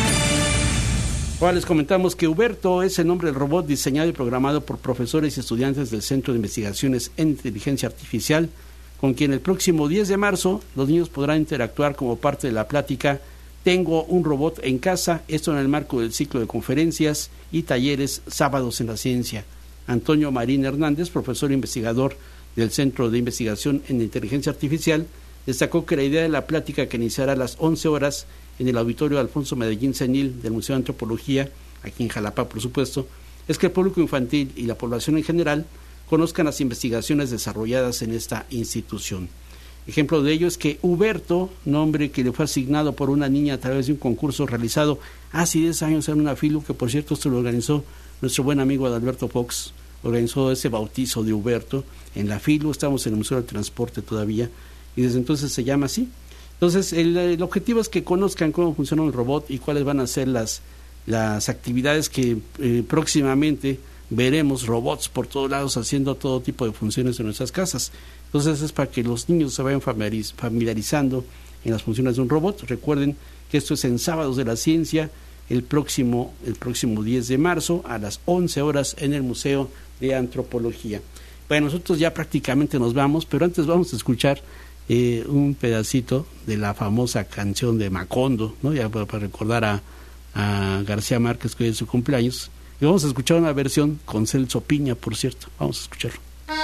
Ahora les comentamos que Huberto es el nombre del robot diseñado y programado por profesores y estudiantes del Centro de Investigaciones en Inteligencia Artificial, con quien el próximo diez de marzo los niños podrán interactuar como parte de la plática Tengo un robot en casa, esto en el marco del ciclo de conferencias y talleres Sábados en la Ciencia. Antonio Marín Hernández, profesor e investigador del Centro de Investigación en Inteligencia Artificial, destacó que la idea de la plática, que iniciará a las once horas en el auditorio Alfonso Medellín Senil del Museo de Antropología, aquí en Jalapa, por supuesto, es que el público infantil y la población en general conozcan las investigaciones desarrolladas en esta institución. Ejemplo de ello es que Huberto, nombre que le fue asignado por una niña a través de un concurso realizado hace diez años en una FILU, que por cierto esto lo organizó nuestro buen amigo Adalberto Fox, organizó ese bautizo de Huberto en la FILU, estamos en el Museo del Transporte todavía, y desde entonces se llama así. Entonces el, el objetivo es que conozcan cómo funciona un robot y cuáles van a ser las, las actividades que eh, próximamente veremos robots por todos lados haciendo todo tipo de funciones en nuestras casas. Entonces es para que los niños se vayan familiariz- familiarizando en las funciones de un robot. Recuerden que esto es en Sábados de la Ciencia, el próximo, el próximo diez de marzo a las once horas en el Museo de Antropología. Bueno, nosotros ya prácticamente nos vamos, pero antes vamos a escuchar eh, un pedacito de la famosa canción de Macondo, ¿no? Ya para, para recordar a, a García Márquez, que hoy es su cumpleaños. Y vamos a escuchar una versión con Celso Piña, por cierto. Vamos a escucharlo.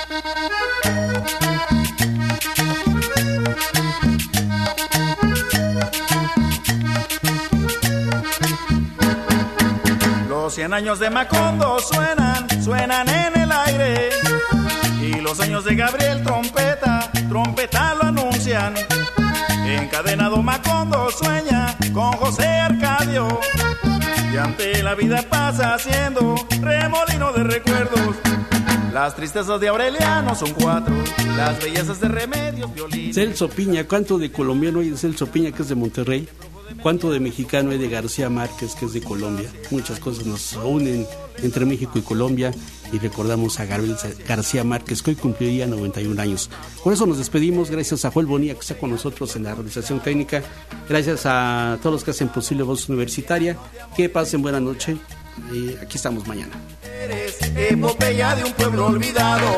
Los cien años de Macondo suenan, suenan en el aire. Y los años de Gabriel Trompeta, trompeta lo anuncian. Encadenado Macondo sueña con José Arcadio. Y ante la vida pasa haciendo remolino de recuerdos. Las tristezas de Aureliano son cuatro, las bellezas de Remedios, violín. Celso Piña, ¿cuánto de colombiano hay de Celso Piña, que es de Monterrey? ¿Cuánto de mexicano hay de García Márquez, que es de Colombia? Muchas cosas nos unen entre México y Colombia, y recordamos a Gabriel García Márquez, que hoy cumpliría noventa y un años. Por eso nos despedimos, gracias a Joel Bonilla, que está con nosotros en la realización técnica, gracias a todos los que hacen posible Voz Universitaria. Que pasen buena noche, y aquí estamos mañana. Eres epopeya de un pueblo olvidado,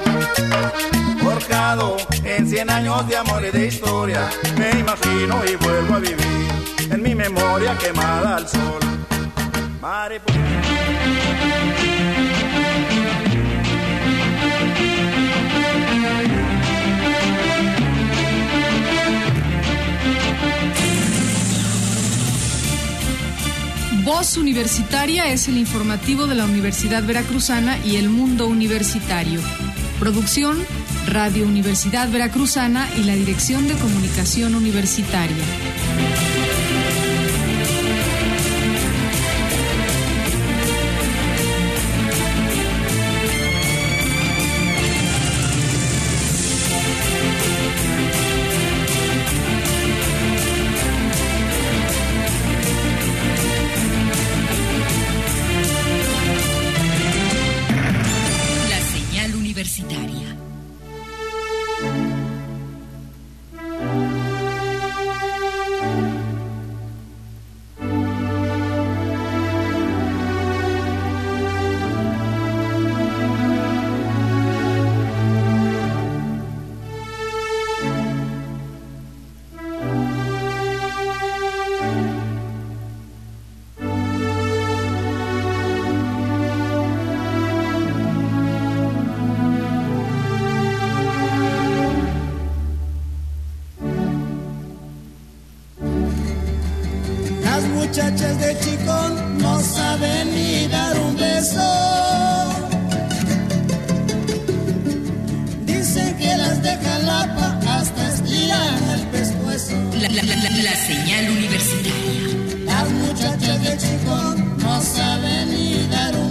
forjado en cien años de amor y de historia. Me imagino y vuelvo a vivir en mi memoria quemada al sol. Mare... Voz Universitaria es el informativo de la Universidad Veracruzana y el mundo universitario. Producción, Radio Universidad Veracruzana y la Dirección de Comunicación Universitaria. Muchachas de Chicón no saben ni dar un beso. Dicen que las de Jalapa hasta estiran el pescuezo. La, la, la, la, la señal universitaria. Las muchachas de Chicón no saben ni dar un